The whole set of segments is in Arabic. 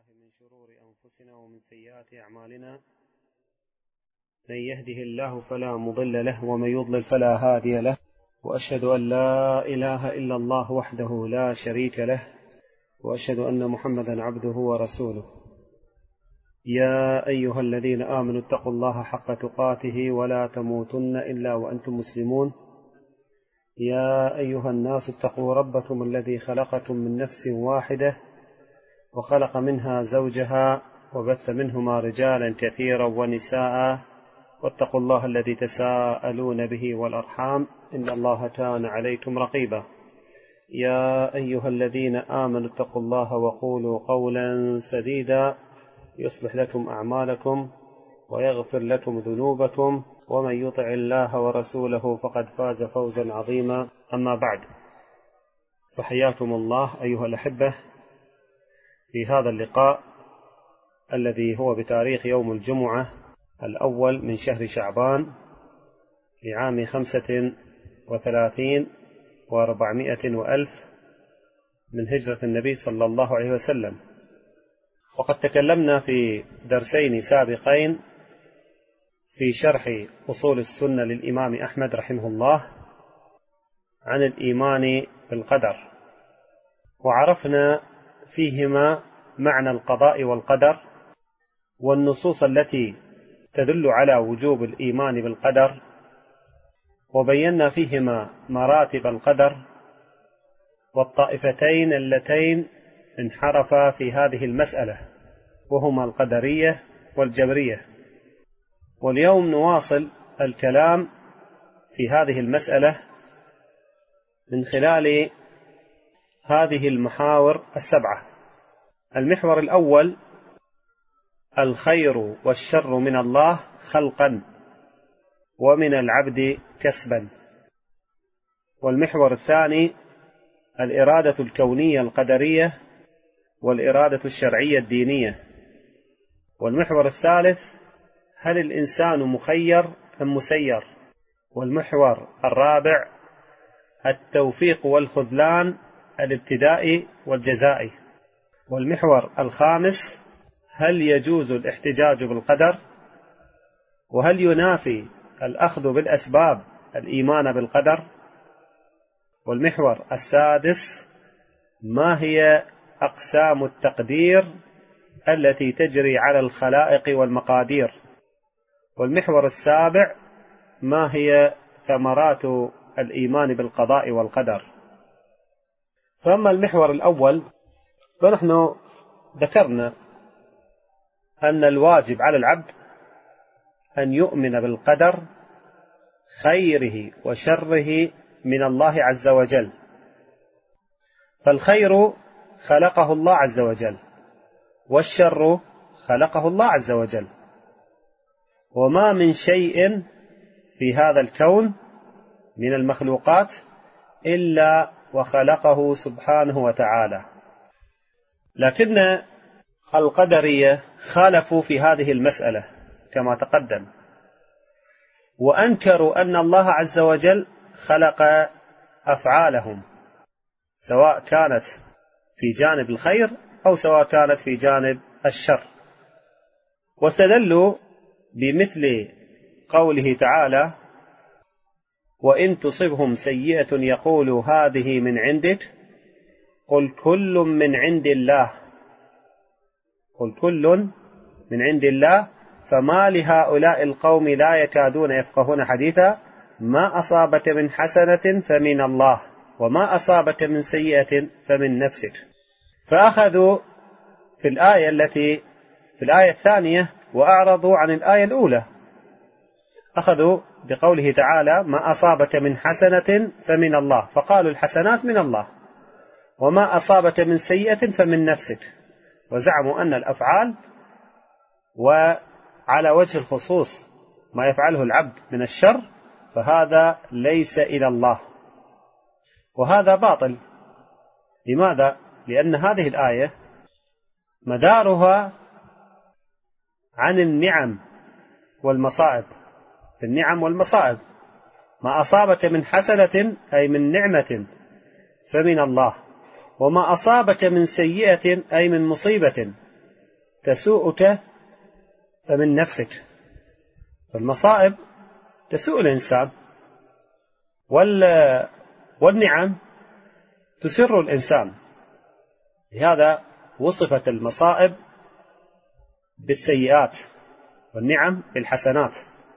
من شرور أنفسنا ومن سيئات أعمالنا، من يهده الله فلا مضل له ومن يضلل فلا هادي له، وأشهد أن لا إله إلا الله وحده لا شريك له، وأشهد أن محمدا عبده ورسوله. يا أيها الذين آمنوا اتقوا الله حق تقاته ولا تموتن إلا وأنتم مسلمون. يا أيها الناس اتقوا ربكم الذي خلقكم من نفس واحدة وخلق منها زوجها وبث منهما رجالا كثيرا ونساء، واتقوا الله الذي تساءلون به والأرحام إن الله كان عليكم رقيبا. يا أيها الذين آمنوا اتقوا الله وقولوا قولا سديدا يصلح لكم أعمالكم ويغفر لكم ذنوبكم، ومن يطع الله ورسوله فقد فاز فوزا عظيما. أما بعد، فحياكم الله أيها الأحبة في هذا اللقاء الذي هو بتاريخ يوم الجمعة الأول من شهر شعبان لعام 35 و400 وألف من هجرة النبي صلى الله عليه وسلم. وقد تكلمنا في درسين سابقين في شرح أصول السنة للإمام أحمد رحمه الله عن الإيمان بالقدر، وعرفنا فيهما معنى القضاء والقدر والنصوص التي تدل على وجوب الإيمان بالقدر، وبينا فيهما مراتب القدر والطائفتين اللتين انحرفا في هذه المسألة، وهما القدرية والجبرية. واليوم نواصل الكلام في هذه المسألة من خلال هذه المحاور السبعة. المحور الأول: الخير والشر من الله خلقا ومن العبد كسبا. والمحور الثاني: الإرادة الكونية القدرية والإرادة الشرعية الدينية. والمحور الثالث: هل الإنسان مخير أم مسير؟ والمحور الرابع: التوفيق والخذلان الابتدائي والجزائي. والمحور الخامس: هل يجوز الاحتجاج بالقدر؟ وهل ينافي الأخذ بالأسباب الإيمان بالقدر؟ والمحور السادس: ما هي أقسام التقدير التي تجري على الخلائق والمقادير؟ والمحور السابع: ما هي ثمرات الإيمان بالقضاء والقدر؟ فأما المحور الأول، فنحن ذكرنا أن الواجب على العبد أن يؤمن بالقدر خيره وشره من الله عز وجل. فالخير خلقه الله عز وجل، والشر خلقه الله عز وجل، وما من شيء في هذا الكون من المخلوقات إلا وخلقه سبحانه وتعالى. لكن القدرية خالفوا في هذه المسألة كما تقدم، وأنكروا أن الله عز وجل خلق أفعالهم، سواء كانت في جانب الخير أو سواء كانت في جانب الشر. واستدلوا بمثل قوله تعالى: وإن تصبهم سيئة يقولوا هذه من عندك قل كل من عند الله، قل كل من عند الله فما لهؤلاء القوم لا يكادون يفقهون حديثا ما أصابك من حسنة فمن الله وما أصابك من سيئة فمن نفسك. فأخذوا في الآية الثانية وأعرضوا عن الآية الأولى، أخذوا بقوله تعالى: ما أصابك من حسنة فمن الله، فقالوا الحسنات من الله، وما أصابك من سيئة فمن نفسك، وزعموا أن الأفعال وعلى وجه الخصوص ما يفعله العبد من الشر فهذا ليس إلى الله، وهذا باطل. لماذا؟ لأن هذه الآية مدارها عن النعم والمصائب، في النعم والمصائب. ما أصابك من حسنة أي من نعمة فمن الله، وما أصابك من سيئة أي من مصيبة تسوءك فمن نفسك. فالمصائب تسوء الإنسان، والنعم تسر الإنسان. لهذا وصفت المصائب بالسيئات والنعم بالحسنات.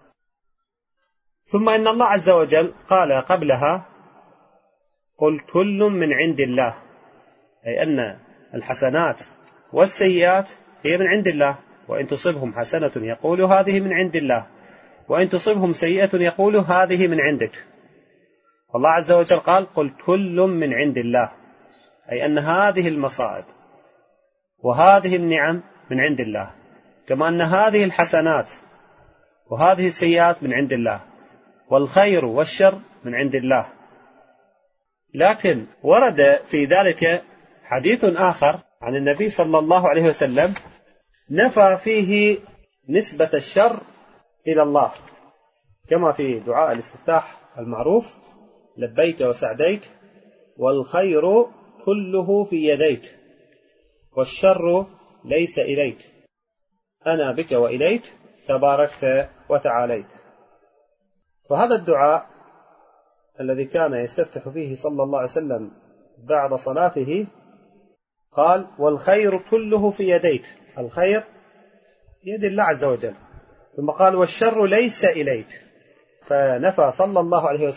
ثم إن الله عز وجل قال قبلها: قل كل من عند الله، أي أن الحسنات والسيئات هي من عند الله، وإن تصبهم حسنة يقول هذه من عند الله، وإن تصبهم سيئة يقول هذه من عندك. الله عز وجل قال: قل كل من عند الله، أي أن هذه المصائب وهذه النعم من عند الله، كما أن هذه الحسنات وهذه السيئات من عند الله، والخير والشر من عند الله. لكن ورد في ذلك حديث آخر عن النبي صلى الله عليه وسلم نفى فيه نسبة الشر إلى الله، كما في دعاء الاستفتاح المعروف: لبيك وسعديك، والخير كله في يديك، والشر ليس إليك، أنا بك وإليك، تباركت وتعاليت. فهذا الدعاء الذي كان يستفتح فيه صلى الله عليه وسلم بعد صلاته قال: والخير كله في يديك، الخير يد الله عز وجل. ثم قال: والشر ليس إليك. فنفى صلى الله عليه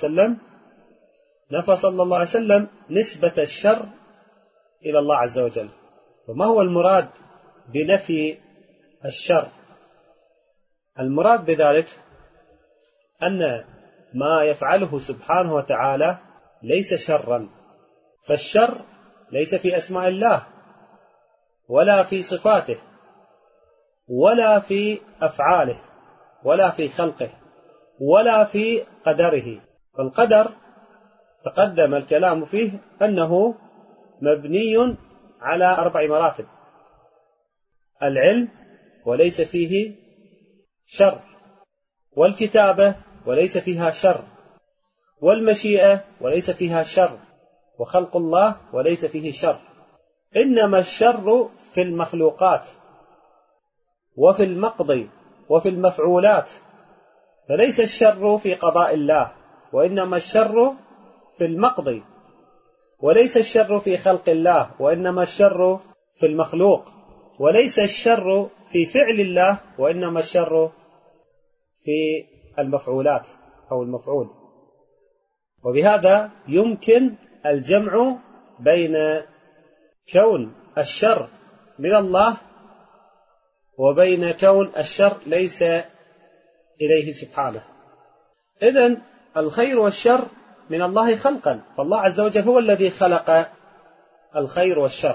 وسلم نسبة الشر إلى الله عز وجل. فما هو المراد بنفي الشر؟ المراد بذلك أن ما يفعله سبحانه وتعالى ليس شرا، فالشر ليس في أسماء الله ولا في صفاته ولا في أفعاله ولا في خلقه ولا في قدره. فالقدر تقدم الكلام فيه أنه مبني على 4 مراتب: العلم وليس فيه شر، والكتابة وليس فيها شر، والمشيئة وليس فيها شر، وخلق الله وليس فيه شر. إنما الشر في المخلوقات وفي المقضي وفي المفعولات، فليس الشر في قضاء الله، وإنما الشر في المقضي، وليس الشر في خلق الله، وإنما الشر في المخلوق، وليس الشر في فعل الله، وإنما الشر في المفعولات أو المفعول. وبهذا يمكن الجمع بين كون الشر من الله وبين كون الشر ليس إليه سبحانه. إذن الخير والشر من الله خلقا، فالله عز وجل هو الذي خلق الخير والشر.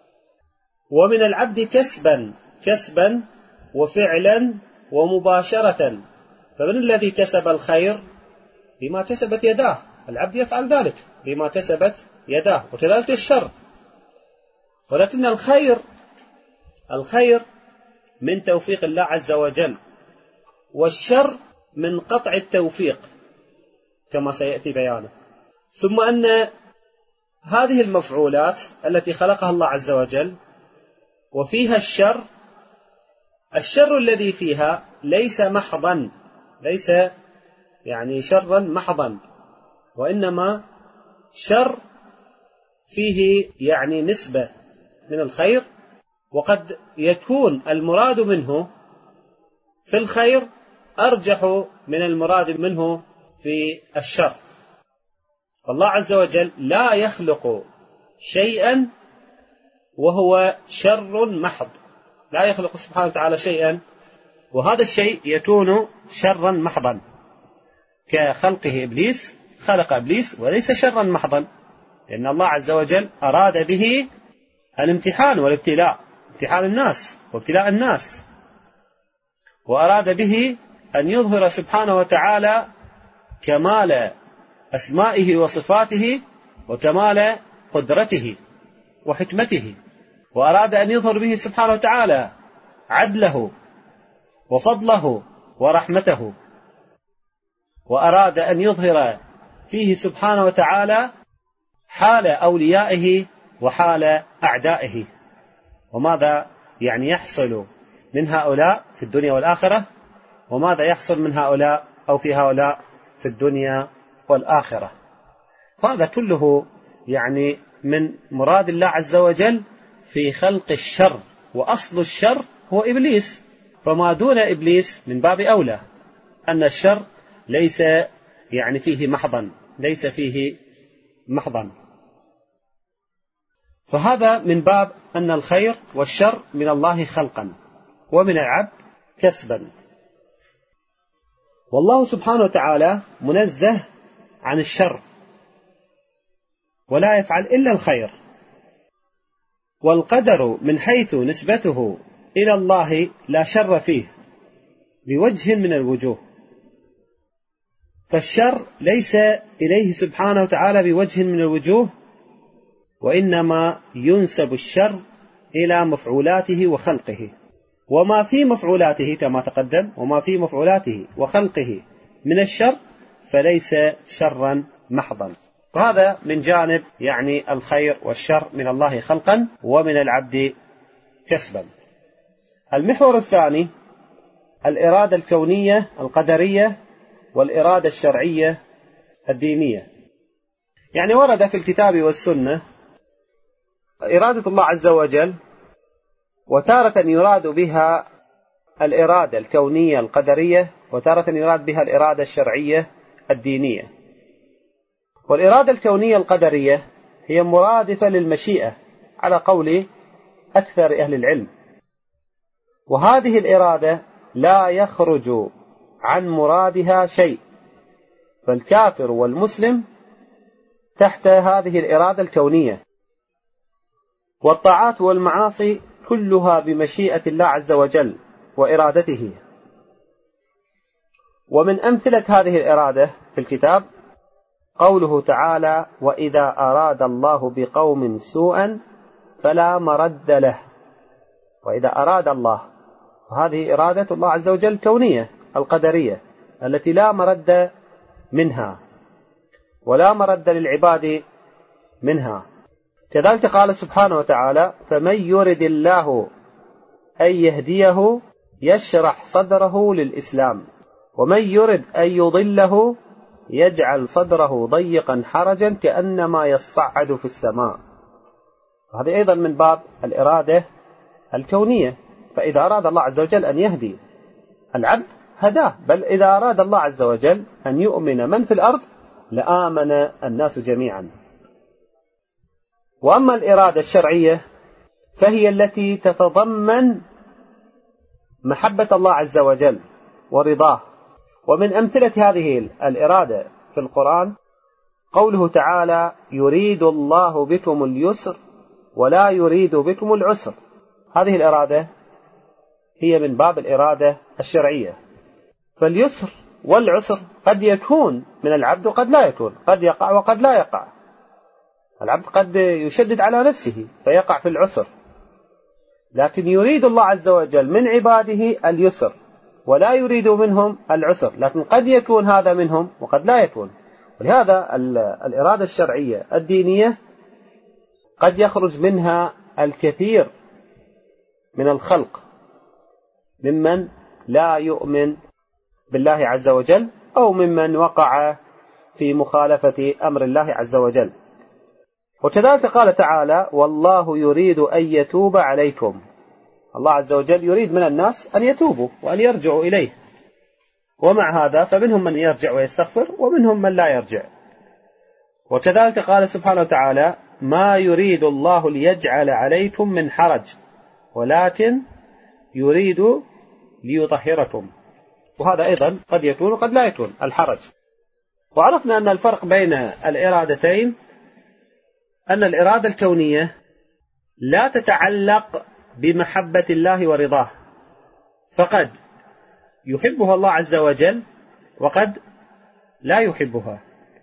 ومن العبد كسبا وفعلا ومباشرة. فمن الذي كسب الخير؟ بما كسبت يداه، العبد يفعل ذلك بما كسبت يداه، وكذلك الشر. ولكن الخير من توفيق الله عز وجل، والشر من قطع التوفيق كما سيأتي بيانه. ثم أن هذه المفعولات التي خلقها الله عز وجل وفيها الشر الذي فيها ليس محضا، ليس يعني شرا محضا، وإنما شر فيه يعني نسبة من الخير، وقد يكون المراد منه في الخير أرجح من المراد منه في الشر. الله عز وجل لا يخلق شيئا وهو شر محض، لا يخلق سبحانه وتعالى شيئا وهذا الشيء يكون شرا محضا، كخلقه إبليس، خلق إبليس وليس شرا محضا، لأن الله عز وجل أراد به الامتحان والابتلاء، امتحان الناس وابتلاء الناس، وأراد به أن يظهر سبحانه وتعالى كمال أسمائه وصفاته وكمال قدرته وحكمته، وأراد أن يظهر به سبحانه وتعالى عدله وفضله ورحمته، وأراد أن يظهر فيه سبحانه وتعالى حال أوليائه وحال أعدائه. وماذا يعني يحصل من هؤلاء في الدنيا والآخرة، وماذا يحصل من هؤلاء أو في هؤلاء في الدنيا والآخرة. فهذا كله يعني من مراد الله عز وجل في خلق الشر، وأصل الشر هو إبليس، فما دون إبليس من باب أولى أن الشر ليس يعني فيه محضا، ليس فيه محضا. فهذا من باب أن الخير والشر من الله خلقا ومن العبد كسبا. والله سبحانه وتعالى منزه عن الشر ولا يفعل إلا الخير، والقدر من حيث نسبته إلى الله لا شر فيه بوجه من الوجوه، فالشر ليس إليه سبحانه وتعالى بوجه من الوجوه، وإنما ينسب الشر إلى مفعولاته وخلقه، وما في مفعولاته كما تقدم، وما في مفعولاته وخلقه من الشر فليس شرا محضا. وهذا من جانب يعني الخير والشر من الله خلقا ومن العبد كسبا. المحور الثاني الإرادة الكونية القدرية والإرادة الشرعية الدينية. يعني ورد في الكتاب والسنة إرادة الله عز وجل، وتارة يراد بها الإرادة الكونية القدرية، وتارة يراد بها الإرادة الشرعية الدينية. والإرادة الكونية القدرية هي مرادفة للمشيئة على قول أكثر أهل العلم، وهذه الإرادة لا يخرج عن مرادها شيء، فالكافر والمسلم تحت هذه الإرادة الكونية. والطاعات والمعاصي كلها بمشيئة الله عز وجل وإرادته. ومن أمثلة هذه الإرادة في الكتاب قوله تعالى: وإذا أراد الله بقوم سوءا فلا مرد له. وإذا أراد الله، وهذه إرادة الله عز وجل الكونية القدرية التي لا مرد منها ولا مرد للعباد منها. كذلك قال سبحانه وتعالى: فمن يرد الله أن يهديه يشرح صدره للإسلام ومن يرد أن يضله يجعل صدره ضيقا حرجا كأنما يصعد في السماء. هذا أيضا من باب الإرادة الكونية. فإذا أراد الله عز وجل أن يهدي العبد هداه، بل إذا أراد الله عز وجل أن يؤمن من في الأرض لآمن الناس جميعا. وأما الإرادة الشرعية فهي التي تتضمن محبة الله عز وجل ورضاه. ومن أمثلة هذه الإرادة في القرآن قوله تعالى: يريد الله بكم اليسر ولا يريد بكم العسر. هذه الإرادة هي من باب الإرادة الشرعية. فاليسر والعسر قد يكون من العبد وقد لا يكون، قد يقع وقد لا يقع. العبد قد يشدد على نفسه فيقع في العسر، لكن يريد الله عز وجل من عباده اليسر ولا يريد منهم العسر، لكن قد يكون هذا منهم وقد لا يكون. ولهذا الإرادة الشرعية الدينية قد يخرج منها الكثير من الخلق ممن لا يؤمن بالله عز وجل أو ممن وقع في مخالفة أمر الله عز وجل. وكذلك قال تعالى: والله يريد أن يتوب عليكم. الله عز وجل يريد من الناس أن يتوبوا وأن يرجعوا إليه، ومع هذا فمنهم من يرجع ويستغفر ومنهم من لا يرجع. وكذلك قال سبحانه وتعالى: ما يريد الله ليجعل عليكم من حرج ولكن يريد ليطهركم. وهذا أيضا قد يكون وقد لا يكون الحرج. وعرفنا أن الفرق بين الإرادتين أن الإرادة الكونية لا تتعلق بمحبة الله ورضاه، فقد يحبها الله عز وجل وقد لا يحبها.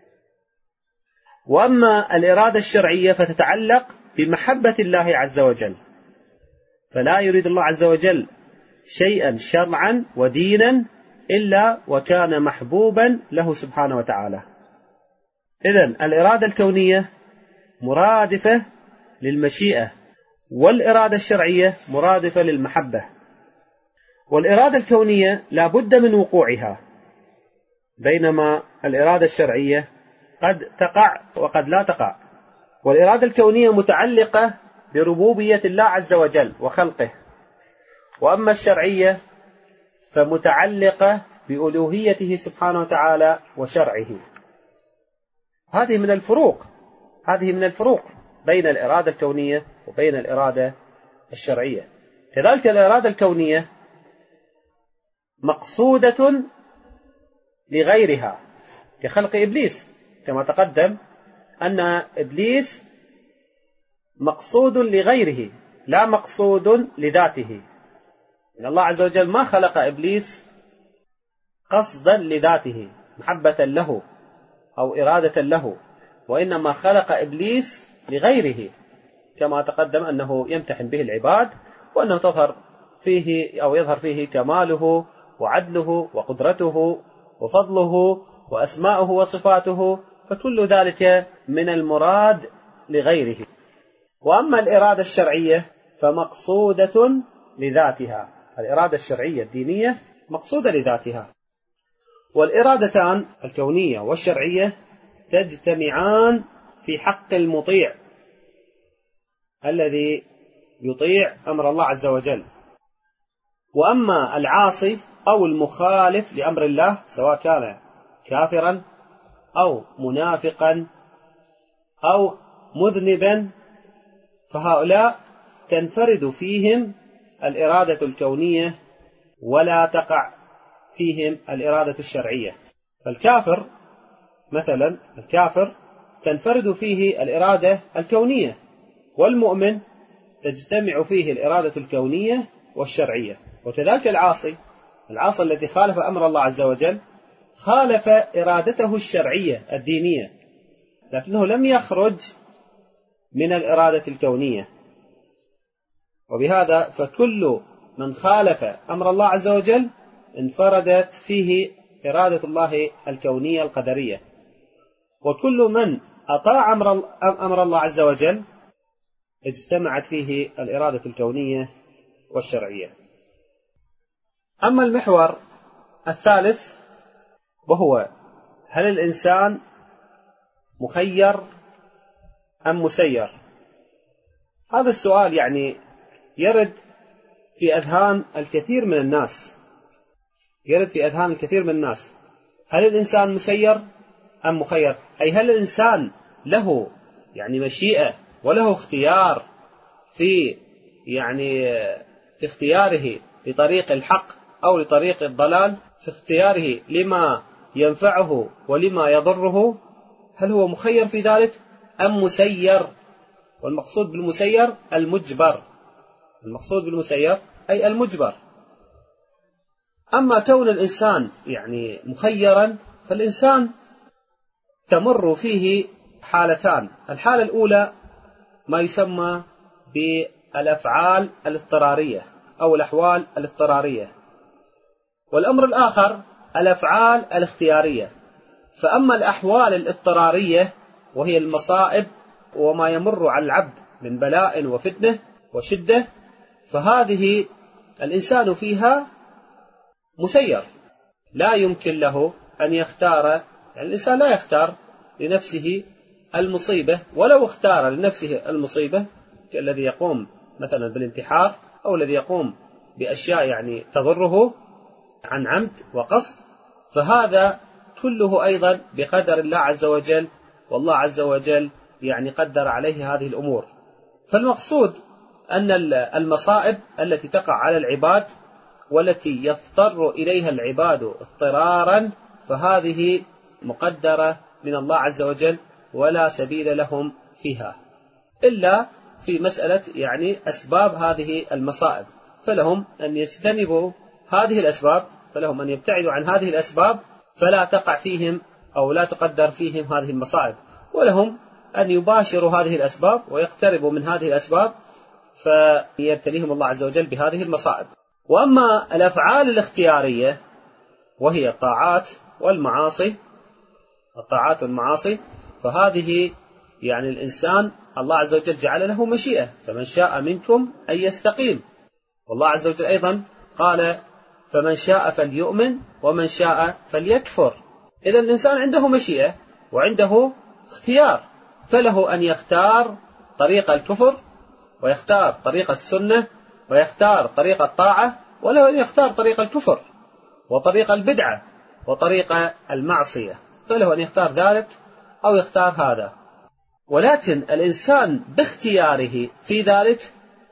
وأما الإرادة الشرعية فتتعلق بمحبة الله عز وجل، فلا يريد الله عز وجل شيئا شرعا ودينا إلا وكان محبوبا له سبحانه وتعالى. إذن الإرادة الكونية مرادفة للمشيئة والإرادة الشرعية مرادفة للمحبة. والإرادة الكونية لا بد من وقوعها، بينما الإرادة الشرعية قد تقع وقد لا تقع. والإرادة الكونية متعلقة بربوبية الله عز وجل وخلقه، وأما الشرعية فمتعلقة بألوهيته سبحانه وتعالى وشرعه. هذه من الفروق بين الإرادة الكونية وبين الإرادة الشرعية. كذلك الإرادة الكونية مقصودة لغيرها، كخلق إبليس، كما تقدم أن إبليس مقصود لغيره لا مقصود لذاته. إن الله عز وجل ما خلق إبليس قصدا لذاته محبة له أو إرادة له، وإنما خلق إبليس لغيره، كما تقدم أنه يمتحن به العباد، وأنه يظهر فيه كماله وعدله وقدرته وفضله وأسماؤه وصفاته، فكل ذلك من المراد لغيره. وأما الإرادة الشرعية فمقصودة لذاتها، الإرادة الشرعية الدينية مقصودة لذاتها. والإرادتان الكونية والشرعية تجتمعان في حق المطيع الذي يطيع أمر الله عز وجل. وأما العاصي أو المخالف لأمر الله، سواء كان كافرا أو منافقا أو مذنبا، فهؤلاء تنفرد فيهم الإرادة الكونية ولا تقع فيهم الإرادة الشرعية. فالكافر مثلا، الكافر تنفرد فيه الإرادة الكونية، والمؤمن تجتمع فيه الإرادة الكونية والشرعية. وكذلك العاصي الذي خالف أمر الله عز وجل خالف إرادته الشرعية الدينية، لكنه لم يخرج من الإرادة الكونية. وبهذا فكل من خالف أمر الله عز وجل انفردت فيه إرادة الله الكونية القدرية، وكل من أطاع أمر الله عز وجل اجتمعت فيه الإرادة الكونية والشرعية. أما المحور الثالث وهو: هل الإنسان مخير أم مسير؟ هذا السؤال يرد في أذهان الكثير من الناس. هل الإنسان مسير أم مخير؟ أي هل الإنسان له مشيئة وله اختيار في اختياره لطريق الحق أو لطريق الضلال، في اختياره لما ينفعه ولما يضره؟ هل هو مخير في ذلك أم مسير؟ والمقصود بالمسير المجبر، أي المجبر. أما كون الإنسان مخيرا، فالإنسان تمر فيه حالتان. الحالة الأولى ما يسمى بالأفعال الاضطرارية أو الأحوال الاضطرارية، والأمر الآخر الأفعال الاختيارية. فأما الأحوال الاضطرارية وهي المصائب وما يمر على العبد من بلاء وفتنة وشدة، فهذه الإنسان فيها مسير، لا يمكن له أن يختار. الإنسان لا يختار لنفسه المصيبة، ولو اختار لنفسه المصيبة كالذي يقوم مثلا بالانتحار أو الذي يقوم بأشياء تضره عن عمد وقصد، فهذا كله أيضا بقدر الله عز وجل، والله عز وجل قدر عليه هذه الأمور. فالمقصود أن المصائب التي تقع على العباد والتي يضطر إليها العباد اضطرارا، فهذه مقدرة من الله عز وجل ولا سبيل لهم فيها إلا في مسألة أسباب هذه المصائب، فلهم أن يجتنبوا هذه الأسباب، فلهم أن يبتعدوا عن هذه الأسباب فلا تقع فيهم أو لا تقدر فيهم هذه المصائب، ولهم أن يباشروا هذه الأسباب ويقتربوا من هذه الأسباب فيبتليهم الله عز وجل بهذه المصائب. وأما الأفعال الاختيارية وهي الطاعات والمعاصي، فهذه الإنسان الله عز وجل جعل له مشيئة، فمن شاء منكم أن يستقيم. والله عز وجل أيضا قال فمن شاء فليؤمن ومن شاء فليكفر. إذا الإنسان عنده مشيئة وعنده اختيار، فله أن يختار طريق الكفر ويختار طريق السنة ويختار طريق الطاعة، وله أن يختار طريق الكفر وطريق البدعة وطريق المعصية، فله أن يختار ذلك أو يختار هذا. ولكن الإنسان باختياره في ذلك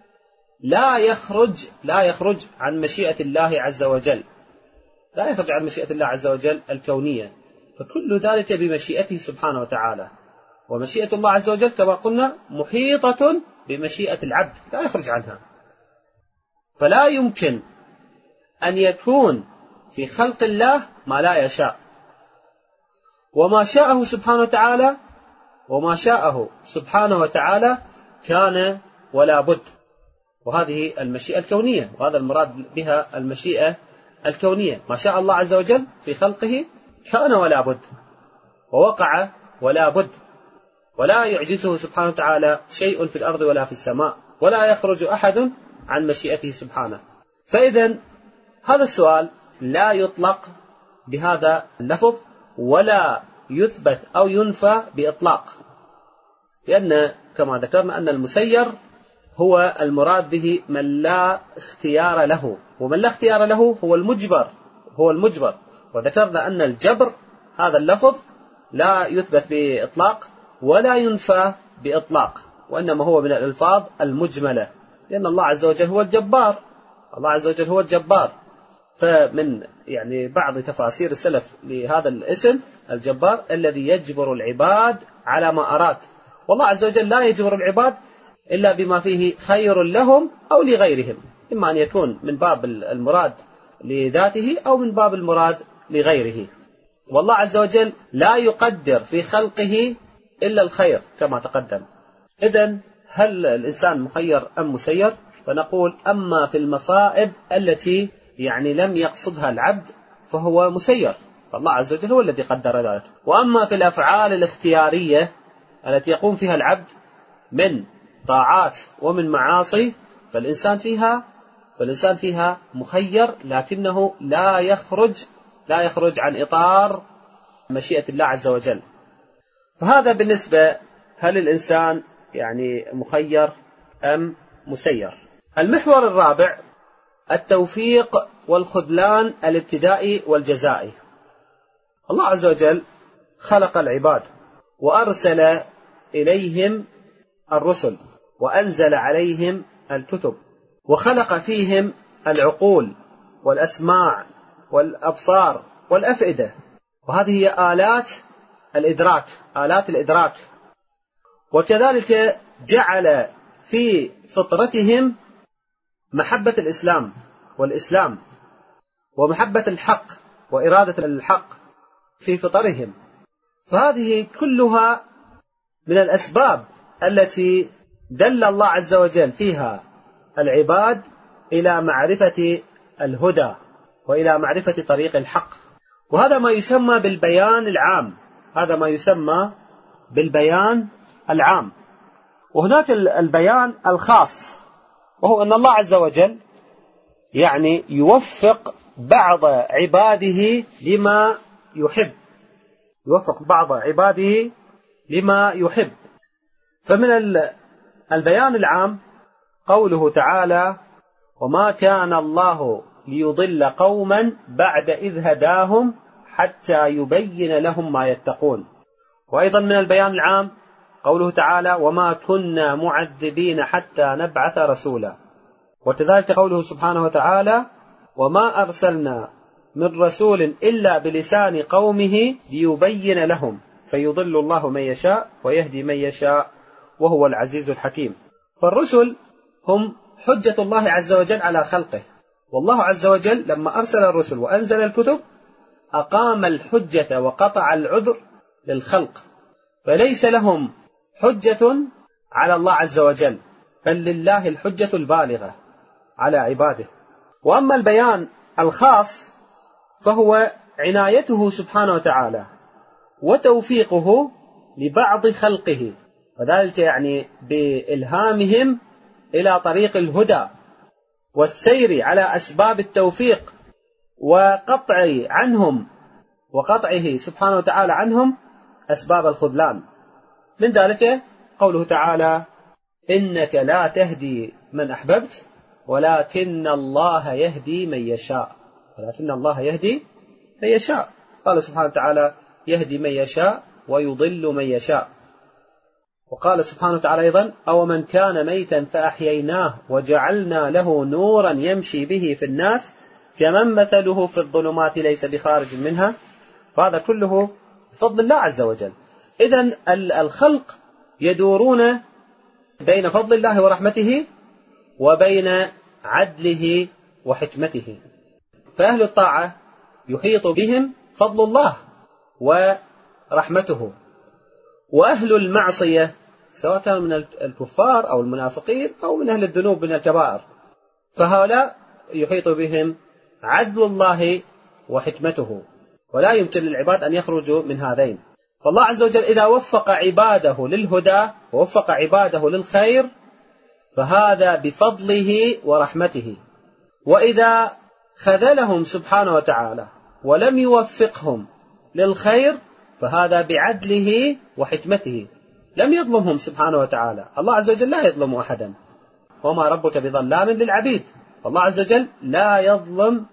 لا يخرج عن مشيئة الله عز وجل، لا يخرج عن مشيئة الله عز وجل الكونية، فكل ذلك بمشيئته سبحانه وتعالى. ومشيئة الله عز وجل كما قلنا محيطة بمشيئة العبد، لا يخرج عنها. فلا يمكن أن يكون في خلق الله ما لا يشاء، وما شاءه سبحانه وتعالى كان ولا بد. وهذه المشيئة الكونية، وهذا المراد بها المشيئة الكونية. ما شاء الله عز وجل في خلقه كان ولا بد، ووقع ولا بد، ولا يعجزه سبحانه وتعالى شيء في الأرض ولا في السماء، ولا يخرج أحد عن مشيئته سبحانه. فإذا هذا السؤال لا يطلق بهذا اللفظ ولا يثبت أو ينفى بإطلاق، لأن كما ذكرنا أن المسير هو المراد به من لا اختيار له، ومن لا اختيار له هو المجبر. وذكرنا أن الجبر هذا اللفظ لا يثبت بإطلاق ولا ينفى بإطلاق، وإنما هو من الألفاظ المجملة، لأن الله عز وجل هو الجبار. فمن بعض تفاسير السلف لهذا الاسم الجبار الذي يجبر العباد على ما أراد. والله عز وجل لا يجبر العباد إلا بما فيه خير لهم أو لغيرهم، إما أن يكون من باب المراد لذاته أو من باب المراد لغيره. والله عز وجل لا يقدر في خلقه إلا الخير كما تقدم. إذن هل الإنسان مخير أم مسير؟ فنقول أما في المصائب التي لم يقصدها العبد فهو مسير، فالله عز وجل هو الذي قدر ذلك. وأما في الأفعال الاختيارية التي يقوم فيها العبد من طاعات ومن معاصي فالإنسان فيها مخير، لكنه لا يخرج عن إطار مشيئة الله عز وجل. فهذا بالنسبة هل الإنسان مخير أم مسير. المحور الرابع التوفيق والخذلان الابتدائي والجزائي. الله عز وجل خلق العباد وأرسل إليهم الرسل وأنزل عليهم الكتب، وخلق فيهم العقول والأسماع والأبصار والأفئدة، وهذه هي آلات الإدراك. وكذلك جعل في فطرتهم محبة الإسلام والإسلام ومحبة الحق وإرادة الحق في فطرهم. فهذه كلها من الأسباب التي دل الله عز وجل فيها العباد إلى معرفة الهدى وإلى معرفة طريق الحق. وهذا ما يسمى بالبيان العام. وهناك البيان الخاص، وهو أن الله عز وجل يوفق بعض عباده لما يحب. فمن البيان العام قوله تعالى وما كان الله ليضل قوما بعد إذ هداهم حتى يبين لهم ما يتقون. وأيضا من البيان العام قوله تعالى وما كنا معذبين حتى نبعث رسولا. وكذلك قوله سبحانه وتعالى وما أرسلنا من رسول إلا بلسان قومه ليبين لهم فيضل الله من يشاء ويهدي من يشاء وهو العزيز الحكيم. فالرسل هم حجة الله عز وجل على خلقه، والله عز وجل لما أرسل الرسل وأنزل الكتب أقام الحجة وقطع العذر للخلق، فليس لهم حجة على الله عز وجل، بل لله الحجة البالغة على عباده. وأما البيان الخاص فهو عنايته سبحانه وتعالى وتوفيقه لبعض خلقه وذلك يعني بإلهامهم إلى طريق الهدى والسير على أسباب التوفيق وقطعه سبحانه وتعالى عنهم أسباب الخذلان. من ذلك قوله تعالى: إنك لا تهدي من أحببت ولكن الله يهدي من يشاء. قال سبحانه وتعالى: يهدي من يشاء ويضل من يشاء. وقال سبحانه وتعالى أيضا: أو من كان ميتا فأحييناه وجعلنا له نورا يمشي به في الناس كمن مثله في الظلمات ليس بخارج منها. فهذا كله بفضل الله عز وجل. إذن الخلق يدورون بين فضل الله ورحمته وبين عدله وحكمته. فأهل الطاعة يحيط بهم فضل الله ورحمته، وأهل المعصية سواء كانوا من الكفار أو المنافقين أو من أهل الذنوب من الكبائر، فهؤلاء يحيط بهم عدل الله وحكمته، ولا يمكن للعباد أن يخرجوا من هذين. فالله عز وجل إذا وفق عباده للهدى ووفق عباده للخير فهذا بفضله ورحمته، وإذا خذلهم سبحانه وتعالى ولم يوفقهم للخير فهذا بعدله وحكمته، لم يظلمهم سبحانه وتعالى. الله عز وجل لا يظلم أحدا، وما ربك بظلام للعبيد. الله عز وجل لا يظلم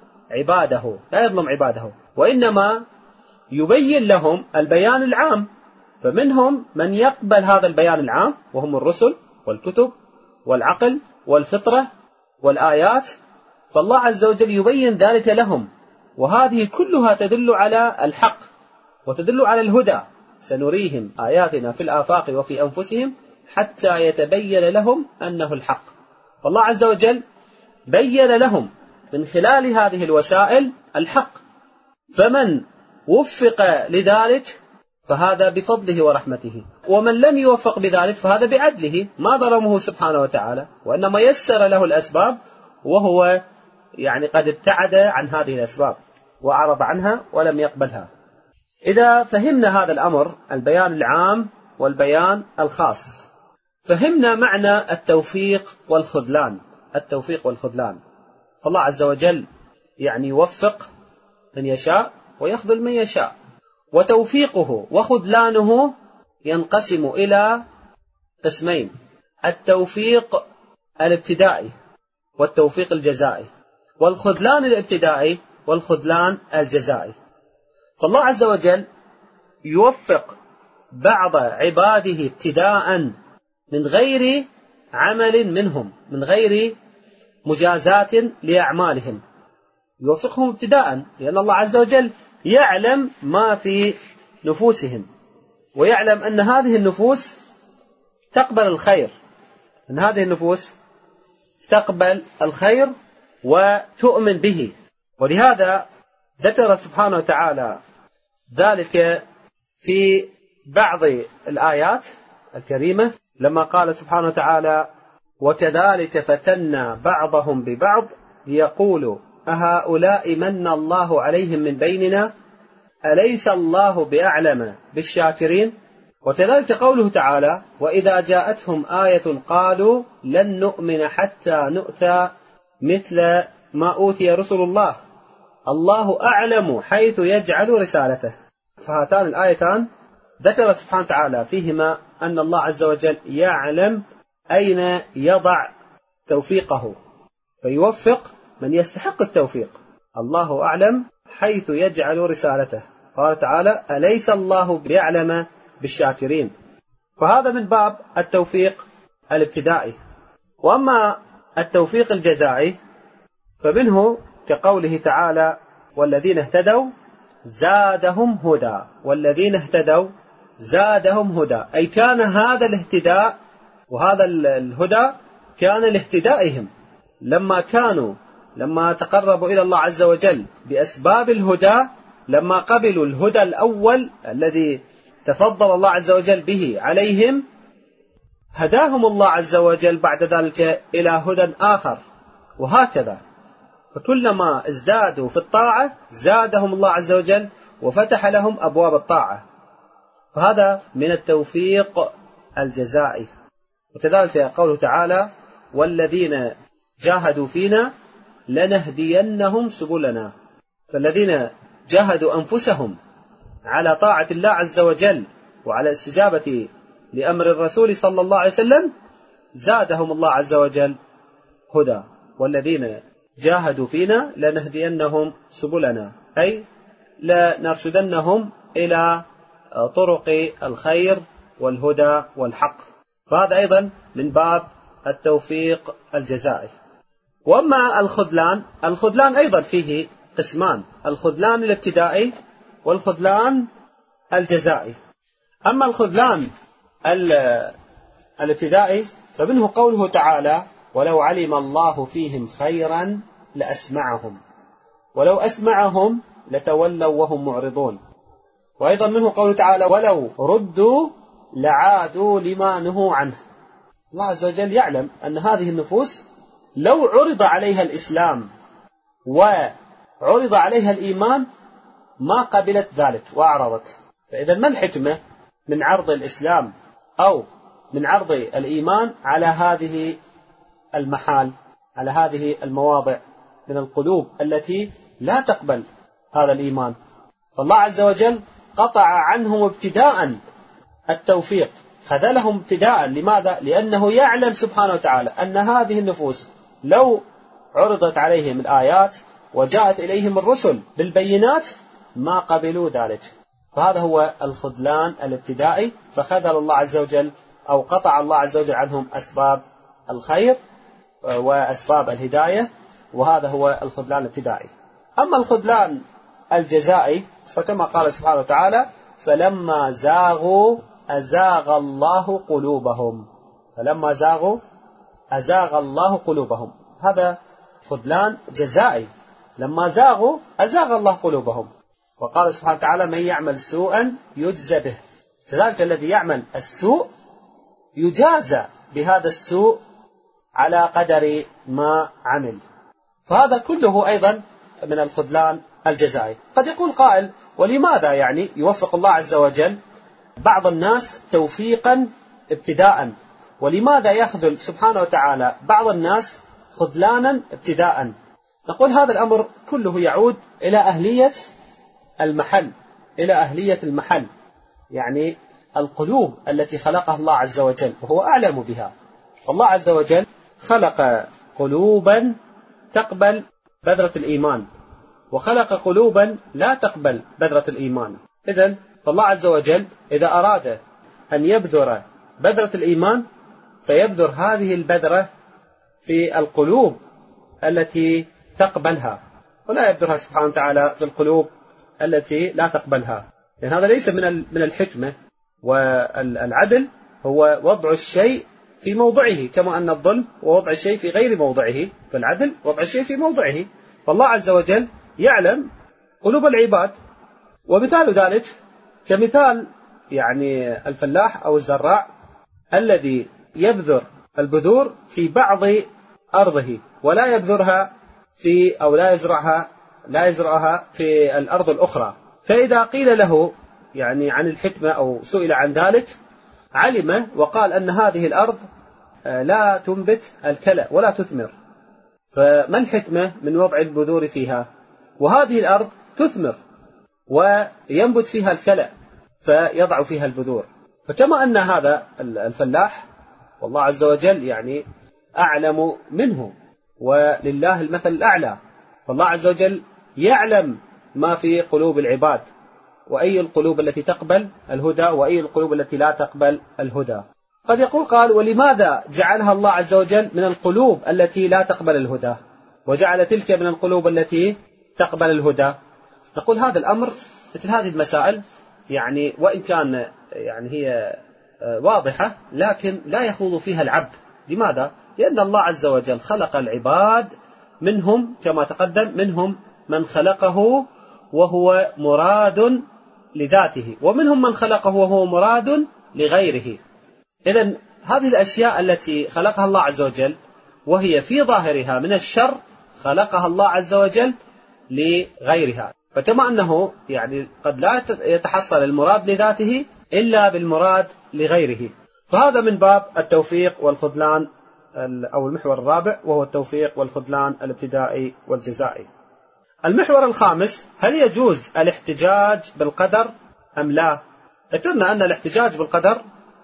عباده، وإنما يبين لهم البيان العام، فمنهم من يقبل هذا البيان العام وهم الرسل والكتب والعقل والفطرة والآيات، فالله عز وجل يبين ذلك لهم، وهذه كلها تدل على الحق وتدل على الهدى. سنريهم آياتنا في الآفاق وفي أنفسهم حتى يتبين لهم أنه الحق. فالله عز وجل بين لهم من خلال هذه الوسائل الحق، فمن وفق لذلك فهذا بفضله ورحمته، ومن لم يوفق بذلك فهذا بعدله، ما ظلمه سبحانه وتعالى، وإنما يسر له الأسباب، وهو يعني قد ابتعد عن هذه الأسباب وأعرض عنها ولم يقبلها. إذا فهمنا هذا الأمر، البيان العام والبيان الخاص، فهمنا معنى التوفيق والخذلان. فالله عز وجل يعني يوفق من يشاء ويخذل من يشاء، وتوفيقه وخذلانه ينقسم إلى قسمين: التوفيق الابتدائي والتوفيق الجزائي، والخذلان الابتدائي والخذلان الجزائي. فالله عز وجل يوفق بعض عباده ابتداء من غير عمل منهم، من غير مجازات لأعمالهم، يوفقهم ابتداء، لأن الله عز وجل يعلم ما في نفوسهم، ويعلم أن هذه النفوس تقبل الخير، وتؤمن به. ولهذا ذكر سبحانه وتعالى ذلك في بعض الآيات الكريمة لما قال سبحانه وتعالى: وكذلك فتنا بعضهم ببعض ليقولوا أهؤلاء من الله عليهم من بيننا أليس الله بأعلم بالشاكرين. وكذلك قوله تعالى: وإذا جاءتهم آية قالوا لن نؤمن حتى نؤتى مثل ما أوتي رسل الله الله أعلم حيث يجعل رسالته. فهاتان الآيتان ذكر سبحانه وتعالى فيهما أن الله عز وجل يعلم أين يضع توفيقه، فيوفق من يستحق التوفيق. الله أعلم حيث يجعل رسالته. قال تعالى: أليس الله بيعلم بالشاكرين. فهذا من باب التوفيق الابتدائي. وأما التوفيق الجزائي فمنه كقوله تعالى: والذين اهتدوا زادهم هدى، أي كان هذا الاهتداء وهذا الهدى كان لاهتدائهم، لما تقربوا إلى الله عز وجل بأسباب الهدى، لما قبلوا الهدى الأول الذي تفضل الله عز وجل به عليهم، هداهم الله عز وجل بعد ذلك إلى هدى آخر، وهكذا. فكلما ازدادوا في الطاعة زادهم الله عز وجل وفتح لهم أبواب الطاعة. فهذا من التوفيق الجزائي. وكذلك قوله تعالى: والذين جاهدوا فينا لنهدينهم سبلنا. فالذين جاهدوا أنفسهم على طاعة الله عز وجل وعلى استجابة لأمر الرسول صلى الله عليه وسلم زادهم الله عز وجل هدى. والذين جاهدوا فينا لنهدينهم سبلنا، أي لنرشدنهم إلى طرق الخير والهدى والحق. فهذا أيضا من باب التوفيق الجزائي. وأما الخذلان أيضا فيه قسمان: الخذلان الابتدائي والخذلان الجزائي. أما الخذلان الابتدائي فمنه قوله تعالى: ولو علم الله فيهم خيرا لأسمعهم ولو أسمعهم لتولوا وهم معرضون. وأيضا منه قوله تعالى: ولو ردوا لعادوا لما نهوا عنه. الله عز وجل يعلم أن هذه النفوس لو عرض عليها الإسلام وعرض عليها الإيمان ما قبلت ذلك وأعرضت. فإذا ما الحكمة من عرض الإسلام أو من عرض الإيمان على هذه المحال، على هذه المواضع من القلوب التي لا تقبل هذا الإيمان؟ فالله عز وجل قطع عنهم ابتداء التوفيق، خذلهم ابتداء. لماذا؟ لأنه يعلم سبحانه وتعالى أن هذه النفوس لو عرضت عليهم الآيات وجاءت إليهم الرسل بالبينات ما قبلوا ذلك. فهذا هو الخذلان الابتدائي، فخذل الله عز وجل أو قطع الله عز وجل عنهم أسباب الخير وأسباب الهداية، وهذا هو الخذلان الابتدائي. أما الخذلان الجزائي فكما قال سبحانه وتعالى: فلما زاغوا أزاغ الله قلوبهم. فلما زاغوا أزاغ الله قلوبهم، هذا خذلان جزائي. لما زاغوا أزاغ الله قلوبهم. وقال سبحانه وتعالى: من يعمل سوءا يجزى به. كذلك الذي يعمل السوء يجازى بهذا السوء على قدر ما عمل. فهذا كله أيضا من الخذلان الجزائي. قد يقول قائل: ولماذا يعني يوفق الله عز وجل بعض الناس توفيقا ابتداء، ولماذا يخذل سبحانه وتعالى بعض الناس خذلانا ابتداء؟ نقول هذا الأمر كله يعود إلى أهلية المحل، إلى أهلية المحل، يعني القلوب التي خلقها الله عز وجل وهو أعلم بها. الله عز وجل خلق قلوبا تقبل بذرة الإيمان، وخلق قلوبا لا تقبل بذرة الإيمان. إذن فالله عز وجل إذا أراد أن يبذر بذرة الإيمان فيبذر هذه البذرة في القلوب التي تقبلها، ولا يبذرها سبحانه وتعالى في القلوب التي لا تقبلها. لأن هذا ليس من الحكمة، والعدل هو وضع الشيء في موضعه، كما أن الظلم هو وضع الشيء في غير موضعه، فالعدل وضع الشيء في موضعه. فالله عز وجل يعلم قلوب العباد، ومثال ذلك كمثال يعني الفلاح أو الزراع الذي يبذر البذور في بعض أرضه ولا يبذرها في أو لا يزرعها في الأرض الأخرى. فإذا قيل له يعني عن الحكمة أو سئل عن ذلك علم وقال أن هذه الأرض لا تنبت الكلى ولا تثمر، فما الحكمة من وضع البذور فيها؟ وهذه الأرض تثمر وينبت فيها الكلى فيضع فيها البذور. فكما أن هذا الفلاح والله عز وجل يعني أعلم منه ولله المثل الأعلى، فالله عز وجل يعلم ما في قلوب العباد، وأي القلوب التي تقبل الهدى وأي القلوب التي لا تقبل الهدى. قد يقول قال: ولماذا جعلها الله عز وجل من القلوب التي لا تقبل الهدى وجعل تلك من القلوب التي تقبل الهدى؟ نقول هذا الأمر مثل هذه المسائل يعني وإن كان يعني هي واضحة لكن لا يخوض فيها العبد. لماذا؟ لأن الله عز وجل خلق العباد، منهم كما تقدم منهم من خلقه وهو مراد لذاته، ومنهم من خلقه وهو مراد لغيره. إذن هذه الأشياء التي خلقها الله عز وجل وهي في ظاهرها من الشر خلقها الله عز وجل لغيرها. فكما أنه يعني قد لا يتحصل المراد لذاته إلا بالمراد لغيره، فهذا من باب التوفيق والخذلان، أو المحور الرابع، وهو التوفيق والخذلان الابتدائي والجزائي. المحور الخامس: هل يجوز الاحتجاج بالقدر أم لا؟ ذكرنا أن الاحتجاج بالقدر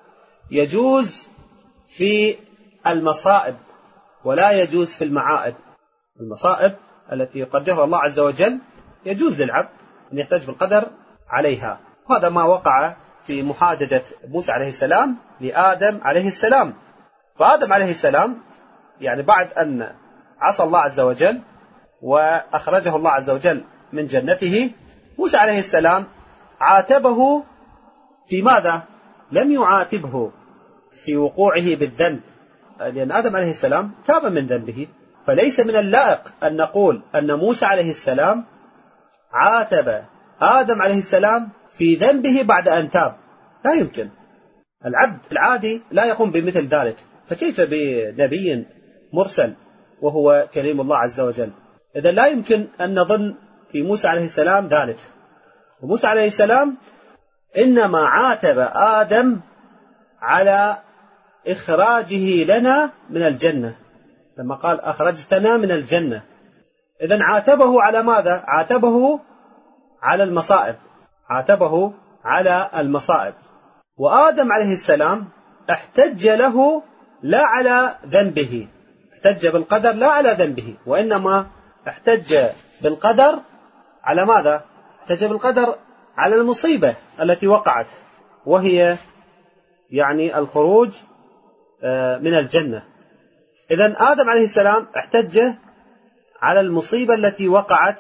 يجوز في المصائب ولا يجوز في المعائب. المصائب التي يقدرها الله عز وجل يجوز للعبد أن يحتج بالقدر عليها، وهذا ما وقع في محاججة موسى عليه السلام لآدم عليه السلام. فآدم عليه السلام يعني بعد أن عصى الله عز وجل وأخرجه الله عز وجل من جنته، موسى عليه السلام عاتبه في ماذا؟ لم يعاتبه في وقوعه بالذنب، لأن آدم عليه السلام تاب من ذنبه، فليس من اللائق أن نقول أن موسى عليه السلام عاتب آدم عليه السلام في ذنبه بعد أن تاب. لا يمكن، العبد العادي لا يقوم بمثل ذلك، فكيف بنبي مرسل وهو كليم الله عز وجل؟ إذا لا يمكن أن نظن في موسى عليه السلام ذلك. وموسى عليه السلام إنما عاتب آدم على إخراجه لنا من الجنة، لما قال أخرجتنا من الجنة. إذن عاتبه على ماذا؟ عاتبه على المصائب، عاتبه على المصائب. وآدم عليه السلام احتج له لا على ذنبه، احتج بالقدر لا على ذنبه، وإنما احتج بالقدر على ماذا؟ احتج بالقدر على المصيبة التي وقعت، وهي يعني الخروج من الجنة. إذن آدم عليه السلام احتج على المصيبة التي وقعت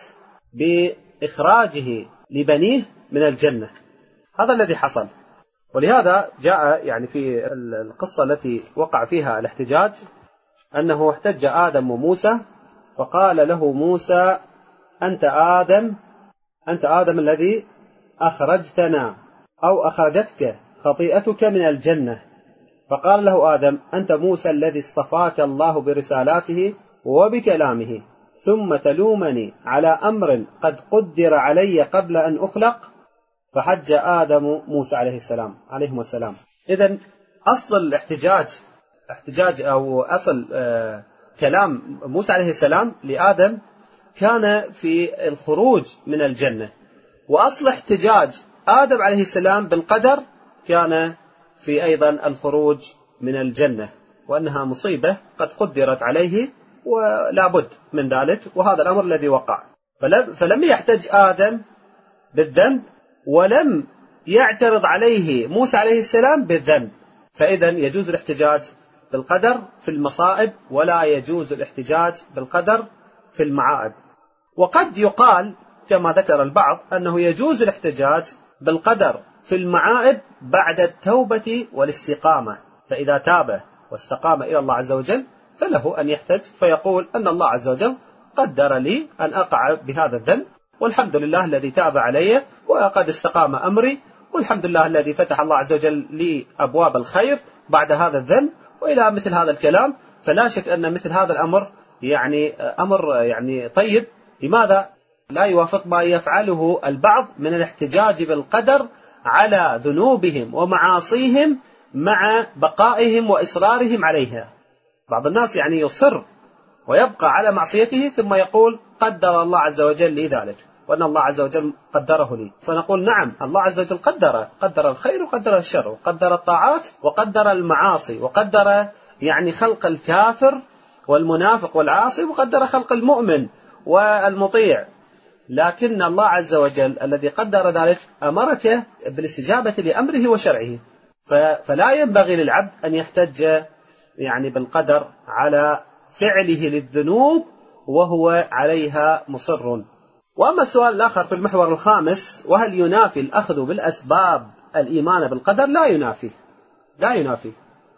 بإخراجه لبنيه من الجنة. هذا الذي حصل. ولهذا جاء يعني في القصة التي وقع فيها الاحتجاج أنه احتج آدم وموسى، فقال له موسى: أنت آدم الذي أخرجتنا أو أخرجتك خطيئتك من الجنة. فقال له آدم: أنت موسى الذي اصطفاك الله برسالاته وبكلامه، ثم تلومني على أمر قد قدر علي قبل أن أخلق. فحج آدم موسى عليه السلام عليهم السلام. إذن أصل الاحتجاج أو أصل كلام موسى عليه السلام لآدم كان في الخروج من الجنة، وأصل احتجاج آدم عليه السلام بالقدر كان في أيضا الخروج من الجنة، وأنها مصيبة قد قدرت عليه ولا بد من ذلك، وهذا الأمر الذي وقع. فلم يحتج آدم بالذنب، ولم يعترض عليه موسى عليه السلام بالذنب. فإذا يجوز الاحتجاج بالقدر في المصائب، ولا يجوز الاحتجاج بالقدر في المعائب. وقد يقال كما ذكر البعض أنه يجوز الاحتجاج بالقدر في المعائب بعد التوبة والاستقامة، فإذا تاب واستقام إلى الله عز وجل فله أن يحتج فيقول أن الله عز وجل قدر لي أن أقع بهذا الذنب، والحمد لله الذي تاب علي وقد استقام أمري، والحمد لله الذي فتح الله عز وجل لي أبواب الخير بعد هذا الذنب، وإلى مثل هذا الكلام. فلا شك أن مثل هذا الأمر يعني أمر يعني طيب. لماذا لا يوافق ما يفعله البعض من الاحتجاج بالقدر على ذنوبهم ومعاصيهم مع بقائهم وإصرارهم عليها؟ بعض الناس يعني يصر ويبقى على معصيته ثم يقول قدر الله عز وجل لي ذلك، وأن الله عز وجل قدره لي. فنقول نعم، الله عز وجل قدر الخير وقدر الشر، وقدر الطاعات وقدر المعاصي، وقدر يعني خلق الكافر والمنافق والعاصي، وقدر خلق المؤمن والمطيع. لكن الله عز وجل الذي قدر ذلك أمرك بالاستجابة لأمره وشرعه، فلا ينبغي للعبد أن يحتج يعني بالقدر على فعله للذنوب وهو عليها مصر. وأما السؤال الآخر في المحور الخامس: وهل ينافي الأخذ بالأسباب الإيمان بالقدر؟ لا ينافي،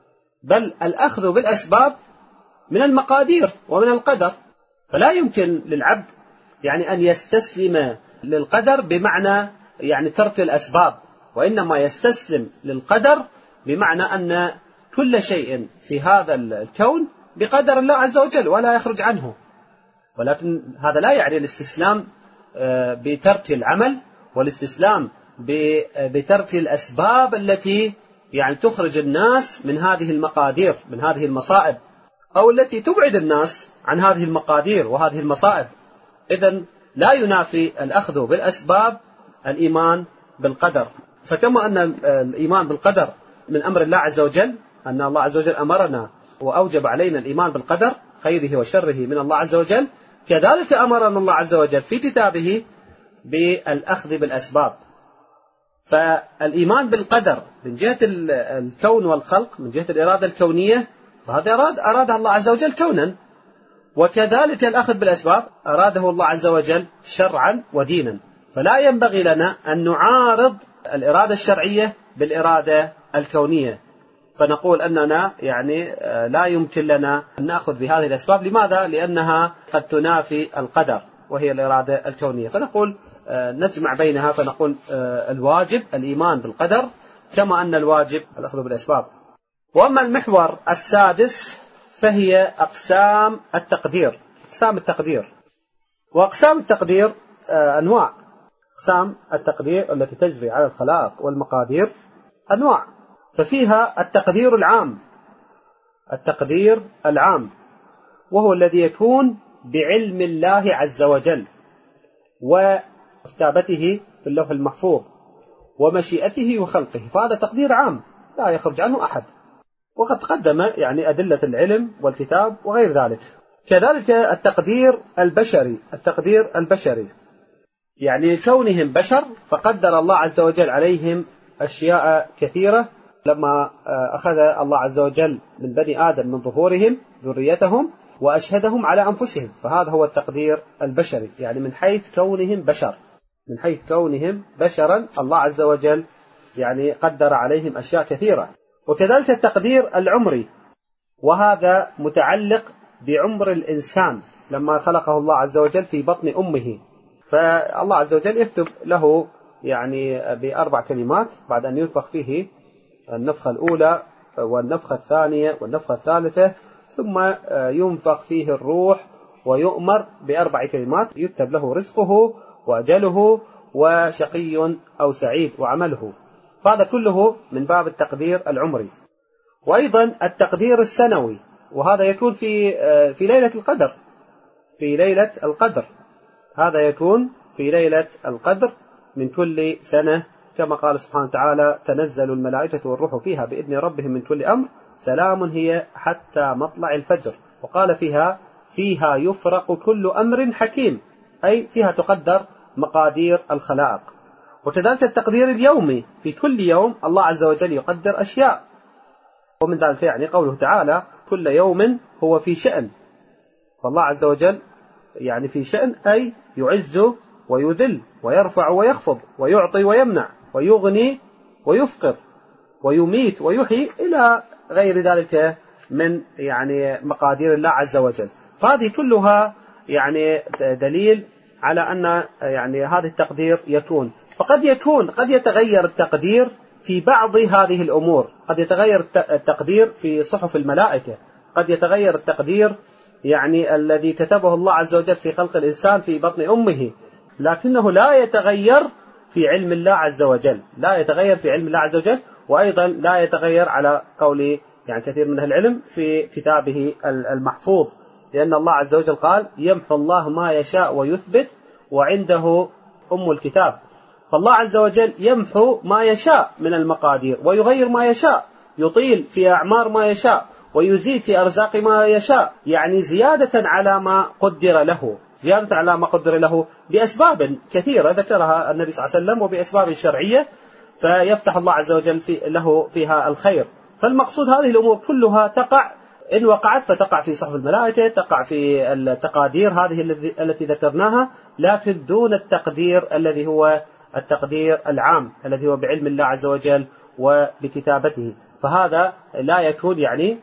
بل الأخذ بالأسباب من المقادير ومن القدر. فلا يمكن للعبد يعني أن يستسلم للقدر بمعنى يعني ترك الأسباب، وإنما يستسلم للقدر بمعنى أن كل شيء في هذا الكون بقدر الله عز وجل ولا يخرج عنه. ولكن هذا لا يعني الاستسلام بترك العمل، والاستسلام بترك الأسباب التي يعني تخرج الناس من هذه المقادير، من هذه المصائب، أو التي تبعد الناس عن هذه المقادير وهذه المصائب. إذن لا ينافي الأخذ بالأسباب الإيمان بالقدر. فكما أن الإيمان بالقدر من أمر الله عز وجل، أن الله عز وجل أمرنا وأوجب علينا الإيمان بالقدر خيره وشره من الله عز وجل، كذلك أمرنا الله عز وجل في كتابه بالأخذ بالأسباب. فالإيمان بالقدر من جهة الكون والخلق، من جهة الإرادة الكونية، فهذا أراد الله عز وجل كونا، وكذلك الأخذ بالأسباب أراده الله عز وجل شرعا ودينا. فلا ينبغي لنا أن نعارض الإرادة الشرعية بالإرادة الكونية، فنقول أننا يعني لا يمكن لنا أن نأخذ بهذه الأسباب. لماذا؟ لأنها قد تنافي القدر وهي الإرادة الكونية. فنقول نجمع بينها، فنقول الواجب الإيمان بالقدر، كما أن الواجب الأخذ بالأسباب. وأما المحور السادس فهي أقسام التقدير. أقسام التقدير، وأقسام التقدير أنواع. أقسام التقدير التي تجري على الخلائق والمقادير أنواع. ففيها التقدير العام. التقدير العام وهو الذي يكون بعلم الله عز وجل وكتابته في اللوح المحفوظ ومشيئته وخلقه، فهذا تقدير عام لا يخرج عنه أحد، وقد قدم يعني أدلة العلم والكتاب وغير ذلك. كذلك التقدير البشري. التقدير البشري يعني كونهم بشر، فقدر الله عز وجل عليهم أشياء كثيرة لما أخذ الله عز وجل من بني آدم من ظهورهم ذريتهم وأشهدهم على أنفسهم، فهذا هو التقدير البشري، يعني من حيث كونهم بشر، من حيث كونهم بشرا الله عز وجل يعني قدر عليهم أشياء كثيرة. وكذلك التقدير العمري، وهذا متعلق بعمر الإنسان لما خلقه الله عز وجل في بطن أمه، فالله عز وجل يكتب له يعني ب4 كلمات بعد أن ينفخ فيه النفخة الأولى والنفخة الثانية والنفخة الثالثة، ثم ينفخ فيه الروح ويؤمر ب4 كلمات يكتب له رزقه وأجله وشقي أو سعيد وعمله. فهذا كله من باب التقدير العمري. وأيضا التقدير السنوي، وهذا يكون في ليلة القدر. في ليلة القدر هذا يكون في ليلة القدر من كل سنة، كما قال سبحانه وتعالى: تنزل الملائكة والروح فيها بإذن ربهم من كل أمر سلام هي حتى مطلع الفجر. وقال فيها يفرق كل أمر حكيم، أي فيها تقدر مقادير الخلائق. وكذلك التقدير اليومي، في كل يوم الله عز وجل يقدر أشياء، ومن ذلك يعني قوله تعالى: كل يوم هو في شأن. فالله عز وجل يعني في شأن، أي يعز ويذل ويرفع ويخفض ويعطي ويمنع ويغني ويفقر ويميت ويحيي إلى غير ذلك من يعني مقادير الله عز وجل. فهذه كلها يعني دليل على أن يعني هذا التقدير يكون. قد يتغير التقدير في بعض هذه الأمور، قد يتغير التقدير في صحف الملائكة، قد يتغير التقدير يعني الذي كتبه الله عز وجل في خلق الإنسان في بطن أمه، لكنه لا يتغير في علم الله عز وجل، لا يتغير في علم الله عز وجل. وأيضا لا يتغير على قول يعني كثير من أهل العلم في كتابه المحفوظ، لأن الله عز وجل قال: يمحو الله ما يشاء ويثبت وعنده أم الكتاب. فالله عز وجل يمحو ما يشاء من المقادير ويغير ما يشاء، يطيل في أعمار ما يشاء ويزيد في أرزاق ما يشاء، يعني زيادة على ما قدر له، زيادة على ما قدر له بأسباب كثيرة ذكرها النبي صلى الله عليه وسلم وبأسباب شرعية، فيفتح الله عز وجل له فيها الخير. فالمقصود هذه الأمور كلها تقع، إن وقعت فتقع في صحف الملائكة، تقع في التقادير هذه التي ذكرناها، لكن دون التقدير الذي هو التقدير العام الذي هو بعلم الله عز وجل وبكتابته. فهذا لا يكون يعني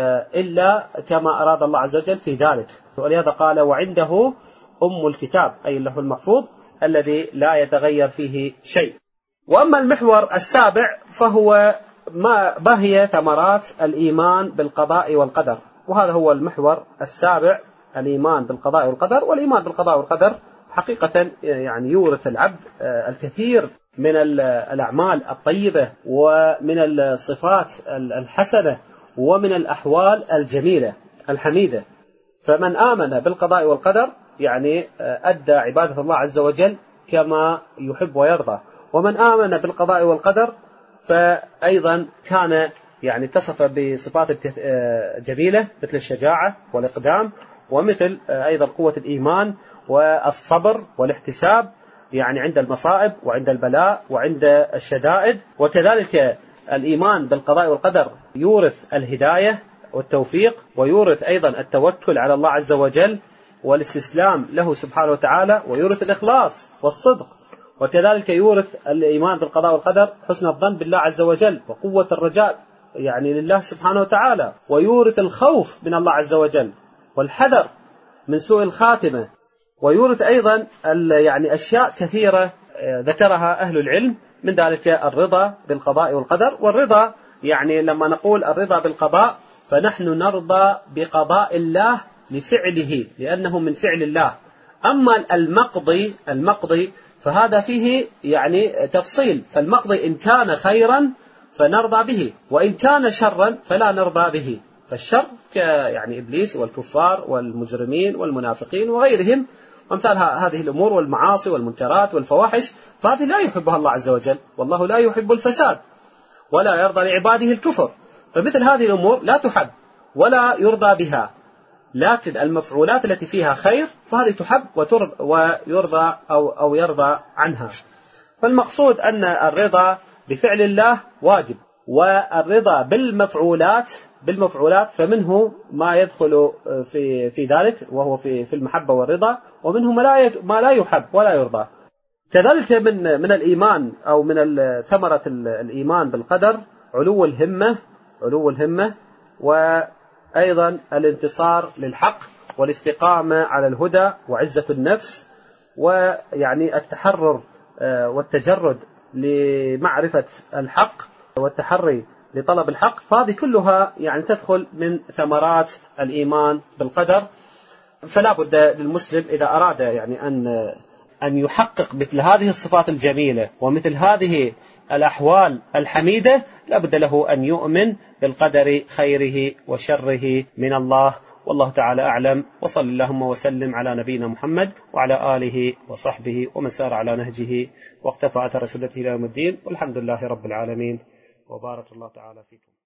إلا كما أراد الله عز وجل في ذلك. ولهذا قال: وعنده أم الكتاب، أي اللوح المحفوظ الذي لا يتغير فيه شيء. وأما المحور السابع فهو ما هي ثمرات الإيمان بالقضاء والقدر، وهذا هو المحور السابع، الإيمان بالقضاء والقدر. والإيمان بالقضاء والقدر حقيقة يعني يورث العبد الكثير من الأعمال الطيبة ومن الصفات الحسنة ومن الأحوال الجميلة الحميدة. فمن آمن بالقضاء والقدر يعني أدى عبادة الله عز وجل كما يحب ويرضى. ومن آمن بالقضاء والقدر فأيضا كان يعني اتصف بصفات جميلة مثل الشجاعة والإقدام، ومثل أيضا قوة الإيمان والصبر والاحتساب يعني عند المصائب وعند البلاء وعند الشدائد. وكذلك الإيمان بالقضاء والقدر يورث الهداية والتوفيق، ويورث أيضا التوكل على الله عز وجل والاستسلام له سبحانه وتعالى، ويورث الإخلاص والصدق. وكذلك يورث الإيمان بالقضاء والقدر حسن الظن بالله عز وجل وقوة الرجاء يعني لله سبحانه وتعالى، ويورث الخوف من الله عز وجل والحذر من سوء الخاتمة، ويورث أيضا يعني أشياء كثيرة ذكرها أهل العلم، من ذلك الرضا بالقضاء والقدر. والرضا يعني لما نقول الرضا بالقضاء فنحن نرضى بقضاء الله لفعله لأنه من فعل الله. أما المقضي فهذا فيه يعني تفصيل، فالمقضي إن كان خيرا فنرضى به، وإن كان شرا فلا نرضى به. فالشر يعني إبليس والكفار والمجرمين والمنافقين وغيرهم وأمثال هذه الأمور والمعاصي والمنكرات والفواحش، فهذه لا يحبها الله عز وجل، والله لا يحب الفساد ولا يرضى لعباده الكفر. فمثل هذه الأمور لا تحب ولا يرضى بها، لكن المفعولات التي فيها خير فهذه تحب ويرضى أو يرضى عنها. فالمقصود أن الرضا بفعل الله واجب، والرضا بالمفعولات فمنه ما يدخل في ذلك وهو في المحبة والرضا، ومنه ما لا يحب ولا يرضى. كذلك من الإيمان أو من ثمرة الإيمان بالقدر علو الهمة وأيضا الانتصار للحق والاستقامة على الهدى وعزة النفس، ويعني التحرر والتجرد لمعرفة الحق والتحري لطلب الحق. فهذه كلها يعني تدخل من ثمرات الإيمان بالقدر. فلا بد للمسلم إذا أراد يعني أن يحقق مثل هذه الصفات الجميلة ومثل هذه الأحوال الحميدة لا بد له أن يؤمن بالقدر خيره وشره من الله. والله تعالى أعلم، وصل اللهم وسلم على نبينا محمد وعلى آله وصحبه ومن سار على نهجه واقتفى أثر سنته إلى يوم الدين، والحمد لله رب العالمين، وبارك الله تعالى فيكم.